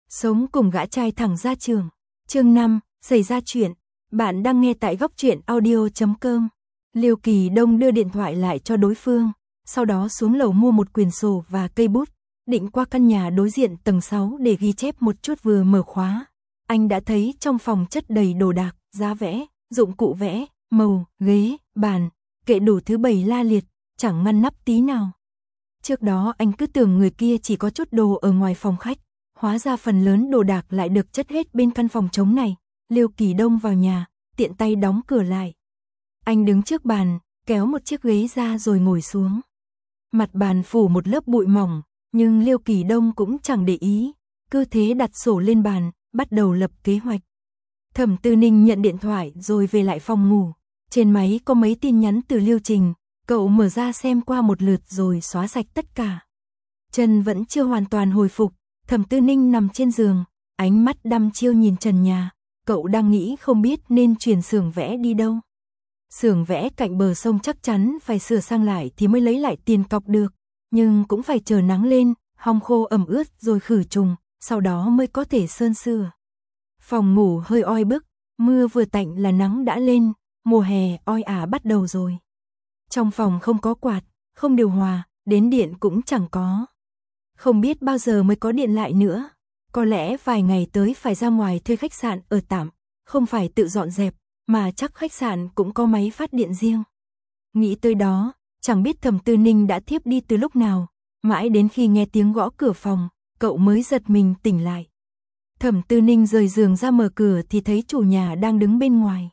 Sống cùng gã trai thẳng ra trường. Chương 5, xảy ra chuyện. Bạn đang nghe tại góc truyện audio.com. Liêu Kỳ Đông đưa điện thoại lại cho đối phương, sau đó xuống lầu mua một quyển sổ và cây bút, định qua căn nhà đối diện tầng 6 để ghi chép một chút. Vừa mở khóa, anh đã thấy trong phòng chất đầy đồ đạc, giá vẽ, dụng cụ vẽ, màu, ghế, bàn, kệ đủ thứ bày la liệt, chẳng ngăn nắp tí nào. Trước đó anh cứ tưởng người kia chỉ có chút đồ ở ngoài phòng khách, hóa ra phần lớn đồ đạc lại được chất hết bên căn phòng trống này. Liêu Kỳ Đông vào nhà, tiện tay đóng cửa lại. Anh đứng trước bàn, kéo một chiếc ghế ra rồi ngồi xuống. Mặt bàn phủ một lớp bụi mỏng, nhưng Liêu Kỳ Đông cũng chẳng để ý, cứ thế đặt sổ lên bàn, bắt đầu lập kế hoạch. Thẩm Tư Ninh nhận điện thoại rồi về lại phòng ngủ. Trên máy có mấy tin nhắn từ Liêu Trình, cậu mở ra xem qua một lượt rồi xóa sạch tất cả. Chân vẫn chưa hoàn toàn hồi phục, Thẩm Tư Ninh nằm trên giường, ánh mắt đăm chiêu nhìn trần nhà. Cậu đang nghĩ không biết nên chuyển xưởng vẽ đi đâu. Xưởng vẽ cạnh bờ sông chắc chắn phải sửa sang lại thì mới lấy lại tiền cọc được, nhưng cũng phải chờ nắng lên, hong khô ẩm ướt rồi khử trùng, sau đó mới có thể sơn sửa. Phòng ngủ hơi oi bức, mưa vừa tạnh là nắng đã lên, mùa hè oi ả bắt đầu rồi. Trong phòng không có quạt, không điều hòa, đến điện cũng chẳng có. Không biết bao giờ mới có điện lại nữa. Có lẽ vài ngày tới phải ra ngoài thuê khách sạn ở tạm, không phải tự dọn dẹp, mà chắc khách sạn cũng có máy phát điện riêng. Nghĩ tới đó, chẳng biết Thẩm Tư Ninh đã thiếp đi từ lúc nào, mãi đến khi nghe tiếng gõ cửa phòng, cậu mới giật mình tỉnh lại. Thẩm Tư Ninh rời giường ra mở cửa thì thấy chủ nhà đang đứng bên ngoài.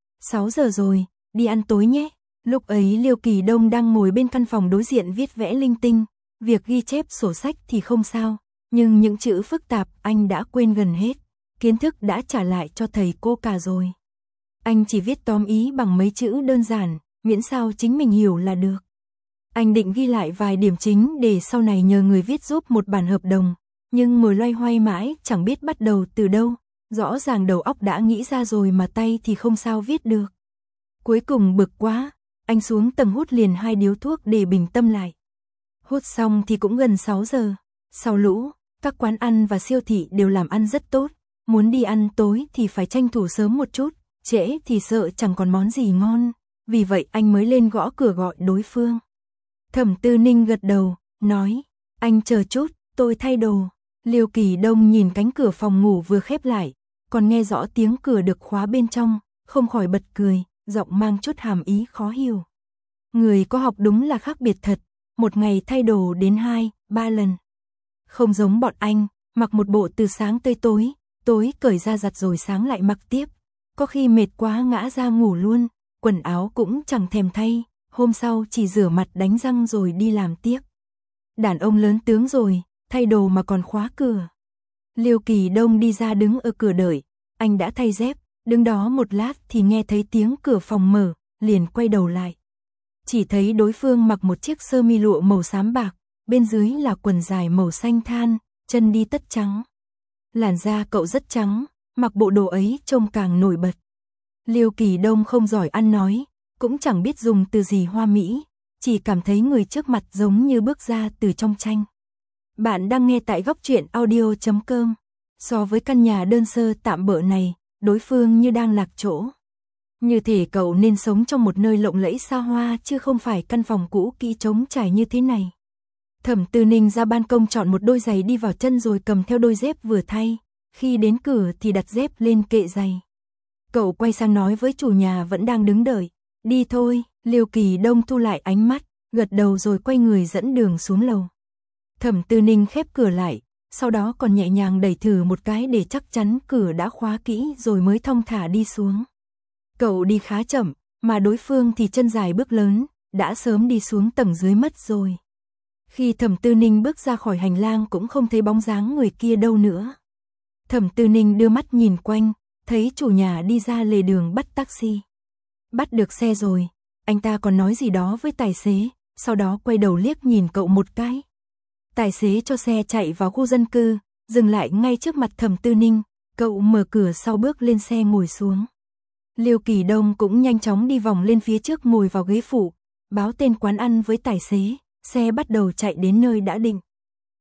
6 giờ rồi, đi ăn tối nhé. Lúc ấy Liêu Kỳ Đông đang ngồi bên căn phòng đối diện viết vẽ linh tinh, việc ghi chép sổ sách thì không sao, nhưng những chữ phức tạp anh đã quên gần hết, kiến thức đã trả lại cho thầy cô cả rồi. Anh chỉ viết tóm ý bằng mấy chữ đơn giản, miễn sao chính mình hiểu là được. Anh định ghi lại vài điểm chính để sau này nhờ người viết giúp một bản hợp đồng, nhưng ngồi loay hoay mãi chẳng biết bắt đầu từ đâu, rõ ràng đầu óc đã nghĩ ra rồi mà tay thì không sao viết được. Cuối cùng bực quá, anh xuống tầng hút liền 2 điếu thuốc để bình tâm lại. Hút xong thì cũng gần 6 giờ, sau lũ, các quán ăn và siêu thị đều làm ăn rất tốt, muốn đi ăn tối thì phải tranh thủ sớm một chút, trễ thì sợ chẳng còn món gì ngon, vì vậy anh mới lên gõ cửa gọi đối phương. Thẩm Tư Ninh gật đầu, nói, anh chờ chút, tôi thay đồ. Liêu Kỳ Đông nhìn cánh cửa phòng ngủ vừa khép lại, còn nghe rõ tiếng cửa được khóa bên trong, không khỏi bật cười, giọng mang chút hàm ý khó hiểu. Người có học đúng là khác biệt thật, một ngày thay đồ đến 2-3 lần. Không giống bọn anh, mặc một bộ từ sáng tới tối, tối cởi ra giặt rồi sáng lại mặc tiếp. Có khi mệt quá ngã ra ngủ luôn, quần áo cũng chẳng thèm thay, hôm sau chỉ rửa mặt đánh răng rồi đi làm tiếp. Đàn ông lớn tướng rồi, thay đồ mà còn khóa cửa. Liêu Kỳ Đông đi ra đứng ở cửa đợi, anh đã thay dép, đứng đó một lát thì nghe thấy tiếng cửa phòng mở, liền quay đầu lại. Chỉ thấy đối phương mặc một chiếc sơ mi lụa màu xám bạc, bên dưới là quần dài màu xanh than, chân đi tất trắng. Làn da cậu rất trắng, mặc bộ đồ ấy trông càng nổi bật. Liêu Kỳ Đông không giỏi ăn nói, cũng chẳng biết dùng từ gì hoa mỹ, chỉ cảm thấy người trước mặt giống như bước ra từ trong tranh. Bạn đang nghe tại góc truyện audio.com. So với căn nhà đơn sơ tạm bợ này, đối phương như đang lạc chỗ. Như thể cậu nên sống trong một nơi lộng lẫy xa hoa chứ không phải căn phòng cũ kỹ trống trải như thế này. Thẩm Tư Ninh ra ban công chọn một đôi giày đi vào chân rồi cầm theo đôi dép vừa thay, khi đến cửa thì đặt dép lên kệ giày. Cậu quay sang nói với chủ nhà vẫn đang đứng đợi, đi thôi. Liêu Kỳ Đông thu lại ánh mắt, gật đầu rồi quay người dẫn đường xuống lầu. Thẩm Tư Ninh khép cửa lại, sau đó còn nhẹ nhàng đẩy thử một cái để chắc chắn cửa đã khóa kỹ rồi mới thong thả đi xuống. Cậu đi khá chậm, mà đối phương thì chân dài bước lớn, đã sớm đi xuống tầng dưới mất rồi. Khi Thẩm Tư Ninh bước ra khỏi hành lang cũng không thấy bóng dáng người kia đâu nữa. Thẩm Tư Ninh đưa mắt nhìn quanh, thấy chủ nhà đi ra lề đường bắt taxi. Bắt được xe rồi, anh ta còn nói gì đó với tài xế, sau đó quay đầu liếc nhìn cậu một cái. Tài xế cho xe chạy vào khu dân cư, dừng lại ngay trước mặt Thẩm Tư Ninh, cậu mở cửa sau bước lên xe ngồi xuống. Liêu Kỳ Đông cũng nhanh chóng đi vòng lên phía trước ngồi vào ghế phụ, báo tên quán ăn với tài xế, xe bắt đầu chạy đến nơi đã định.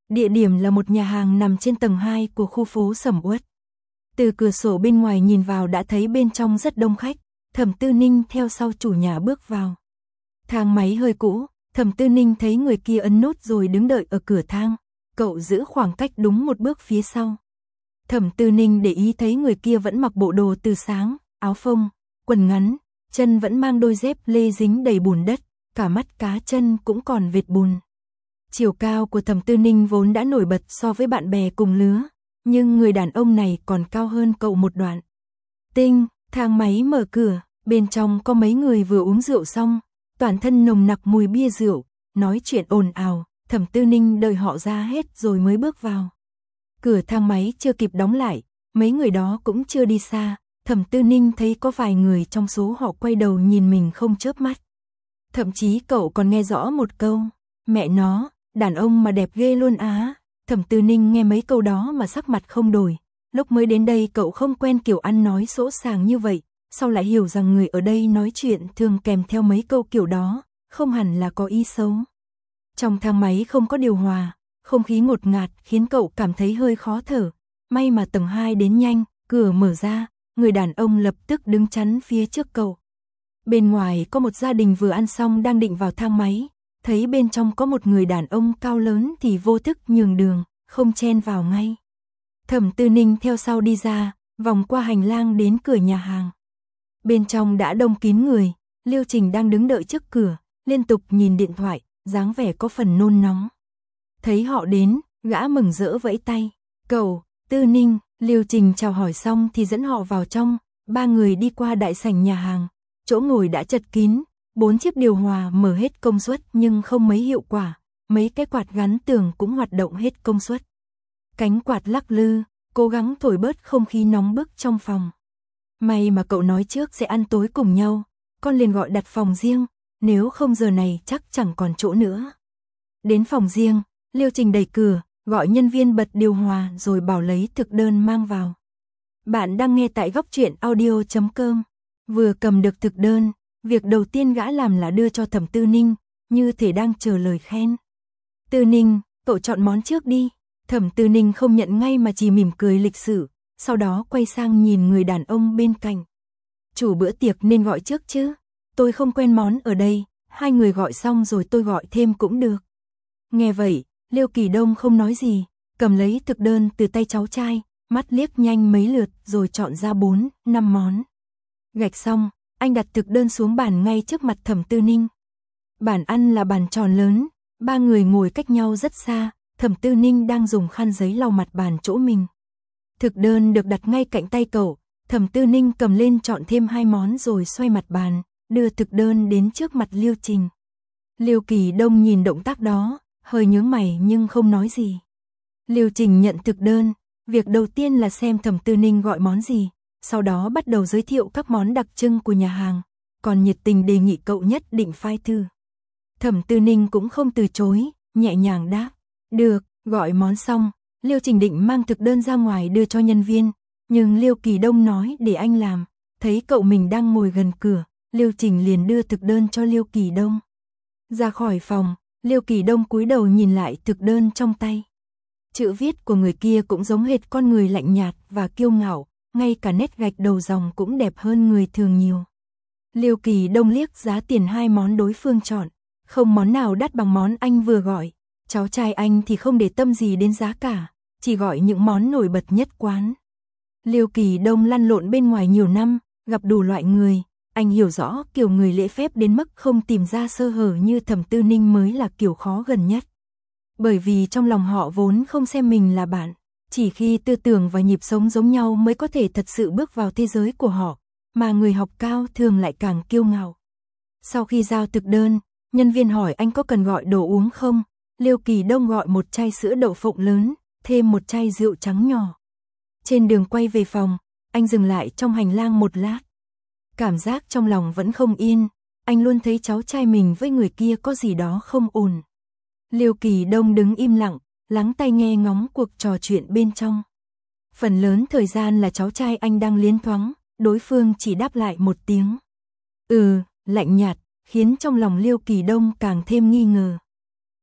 Địa điểm là một nhà hàng nằm trên tầng 2 của khu phố Sầm Uất. Từ cửa sổ bên ngoài nhìn vào đã thấy bên trong rất đông khách, Thẩm Tư Ninh theo sau chủ nhà bước vào. Thang máy hơi cũ, Thẩm Tư Ninh thấy người kia ấn nút rồi đứng đợi ở cửa thang, cậu giữ khoảng cách đúng một bước phía sau. Thẩm Tư Ninh để ý thấy người kia vẫn mặc bộ đồ từ sáng, áo phông, quần ngắn, chân vẫn mang đôi dép lê dính đầy bùn đất, cả mắt cá chân cũng còn vệt bùn. Chiều cao của Thẩm Tư Ninh vốn đã nổi bật so với bạn bè cùng lứa, nhưng người đàn ông này còn cao hơn cậu một đoạn. Tinh, thang máy mở cửa, bên trong có mấy người vừa uống rượu xong, toàn thân nồng nặc mùi bia rượu, nói chuyện ồn ào, Thẩm Tư Ninh đợi họ ra hết rồi mới bước vào. Cửa thang máy chưa kịp đóng lại, mấy người đó cũng chưa đi xa, Thẩm Tư Ninh thấy có vài người trong số họ quay đầu nhìn mình không chớp mắt. Thậm chí cậu còn nghe rõ một câu, mẹ nó, đàn ông mà đẹp ghê luôn á. Thẩm Tư Ninh nghe mấy câu đó mà sắc mặt không đổi. Lúc mới đến đây cậu không quen kiểu ăn nói sỗ sàng như vậy, sau lại hiểu rằng người ở đây nói chuyện thường kèm theo mấy câu kiểu đó, không hẳn là có ý xấu. Trong thang máy không có điều hòa, không khí ngột ngạt khiến cậu cảm thấy hơi khó thở. May mà tầng 2 đến nhanh, cửa mở ra, người đàn ông lập tức đứng chắn phía trước cậu. Bên ngoài có một gia đình vừa ăn xong đang định vào thang máy, thấy bên trong có một người đàn ông cao lớn thì vô thức nhường đường, không chen vào ngay. Thẩm Tư Ninh theo sau đi ra, vòng qua hành lang đến cửa nhà hàng. Bên trong đã đông kín người, Liêu Trình đang đứng đợi trước cửa, liên tục nhìn điện thoại, dáng vẻ có phần nôn nóng. Thấy họ đến, gã mừng rỡ vẫy tay. Cậu, Tư Ninh, Liêu Trình chào hỏi xong thì dẫn họ vào trong, ba người đi qua đại sảnh nhà hàng. Chỗ ngồi đã chật kín, 4 chiếc điều hòa mở hết công suất nhưng không mấy hiệu quả, mấy cái quạt gắn tường cũng hoạt động hết công suất. Cánh quạt lắc lư, cố gắng thổi bớt không khí nóng bức trong phòng. May mà cậu nói trước sẽ ăn tối cùng nhau, con liền gọi đặt phòng riêng, nếu không giờ này chắc chẳng còn chỗ nữa. Đến phòng riêng, Liêu Trình đẩy cửa, gọi nhân viên bật điều hòa rồi bảo lấy thực đơn mang vào. Bạn đang nghe tại góc truyện audio.com. Vừa cầm được thực đơn, việc đầu tiên gã làm là đưa cho Thẩm Tư Ninh, như thể đang chờ lời khen. Tư Ninh, cậu chọn món trước đi. Thẩm Tư Ninh không nhận ngay mà chỉ mỉm cười lịch sự, sau đó quay sang nhìn người đàn ông bên cạnh. Chủ bữa tiệc nên gọi trước chứ, tôi không quen món ở đây, hai người gọi xong rồi tôi gọi thêm cũng được. Nghe vậy, Liêu Kỳ Đông không nói gì, cầm lấy thực đơn từ tay cháu trai, mắt liếc nhanh mấy lượt rồi chọn ra 4, 5 món. Gạch xong, anh đặt thực đơn xuống bàn ngay trước mặt Thẩm Tư Ninh. Bàn ăn là bàn tròn lớn, ba người ngồi cách nhau rất xa, Thẩm Tư Ninh đang dùng khăn giấy lau mặt bàn chỗ mình. Thực đơn được đặt ngay cạnh tay cậu, Thẩm Tư Ninh cầm lên chọn thêm 2 món rồi xoay mặt bàn, đưa thực đơn đến trước mặt Liêu Trình. Liêu Kỳ Đông nhìn động tác đó, hơi nhướng mày nhưng không nói gì. Liêu Trình nhận thực đơn, việc đầu tiên là xem Thẩm Tư Ninh gọi món gì, sau đó bắt đầu giới thiệu các món đặc trưng của nhà hàng, còn nhiệt tình đề nghị cậu nhất định phải thử. Thẩm Tư Ninh cũng không từ chối, nhẹ nhàng đáp, được. Gọi món xong, Liêu Trình định mang thực đơn ra ngoài đưa cho nhân viên, nhưng Liêu Kỳ Đông nói để anh làm, thấy cậu mình đang ngồi gần cửa, Liêu Trình liền đưa thực đơn cho Liêu Kỳ Đông. Ra khỏi phòng, Liêu Kỳ Đông cúi đầu nhìn lại thực đơn trong tay. Chữ viết của người kia cũng giống hệt con người lạnh nhạt và kiêu ngạo, ngay cả nét gạch đầu dòng cũng đẹp hơn người thường nhiều. Liêu Kỳ Đông liếc giá tiền 2 món đối phương chọn, không món nào đắt bằng món anh vừa gọi. Cháu trai anh thì không để tâm gì đến giá cả, chỉ gọi những món nổi bật nhất quán. Liêu Kỳ Đông lăn lộn bên ngoài nhiều năm, gặp đủ loại người, anh hiểu rõ kiểu người lễ phép đến mức không tìm ra sơ hở như Thẩm Tư Ninh mới là kiểu khó gần nhất. Bởi vì trong lòng họ vốn không xem mình là bạn, chỉ khi tư tưởng và nhịp sống giống nhau mới có thể thật sự bước vào thế giới của họ, mà người học cao thường lại càng kiêu ngạo. Sau khi giao thực đơn, nhân viên hỏi anh có cần gọi đồ uống không? Liêu Kỳ Đông gọi một chai sữa đậu phộng lớn, thêm một chai rượu trắng nhỏ. Trên đường quay về phòng, anh dừng lại trong hành lang một lát. Cảm giác trong lòng vẫn không yên, anh luôn thấy cháu trai mình với người kia có gì đó không ổn. Liêu Kỳ Đông đứng im lặng, lắng tai nghe ngóng cuộc trò chuyện bên trong. Phần lớn thời gian là cháu trai anh đang liến thoáng, đối phương chỉ đáp lại một tiếng. Lạnh nhạt, khiến trong lòng Liêu Kỳ Đông càng thêm nghi ngờ.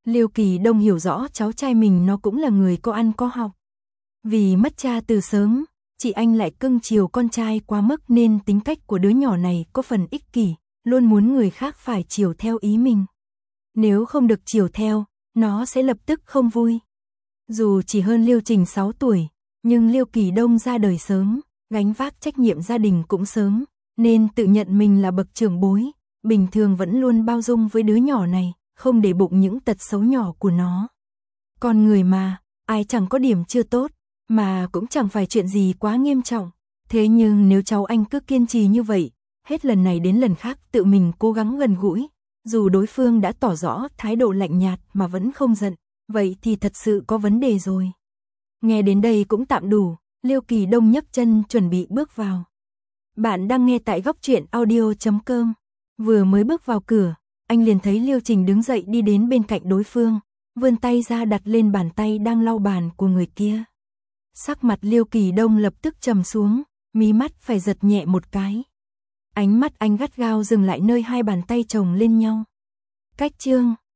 Liêu Kỳ Đông hiểu rõ cháu trai mình nó cũng là người có ăn có học. Vì mất cha từ sớm, chị anh lại cưng chiều con trai quá mức nên tính cách của đứa nhỏ này có phần ích kỷ, luôn muốn người khác phải chiều theo ý mình. Nếu không được chiều theo, nó sẽ lập tức không vui. Dù chỉ hơn Liêu Trình 6 tuổi, nhưng Liêu Kỳ Đông ra đời sớm, gánh vác trách nhiệm gia đình cũng sớm, nên tự nhận mình là bậc trưởng bối, bình thường vẫn luôn bao dung với đứa nhỏ này, không để bụng những tật xấu nhỏ của nó. Con người mà, ai chẳng có điểm chưa tốt, mà cũng chẳng phải chuyện gì quá nghiêm trọng. Thế nhưng nếu cháu anh cứ kiên trì như vậy, hết lần này đến lần khác tự mình cố gắng gần gũi, dù đối phương đã tỏ rõ thái độ lạnh nhạt mà vẫn không giận, vậy thì thật sự có vấn đề rồi. Nghe đến đây cũng tạm đủ, Liêu Kỳ Đông nhấc chân chuẩn bị bước vào. Bạn đang nghe tại góc truyện audio.com. Vừa mới bước vào cửa, anh liền thấy Liêu Trình đứng dậy đi đến bên cạnh đối phương, vươn tay ra đặt lên bàn tay đang lau bàn của người kia. Sắc mặt Liêu Kỳ Đông lập tức trầm xuống, mí mắt phải giật nhẹ một cái. Ánh mắt anh gắt gao dừng lại nơi hai bàn tay chồng lên nhau. Cách chương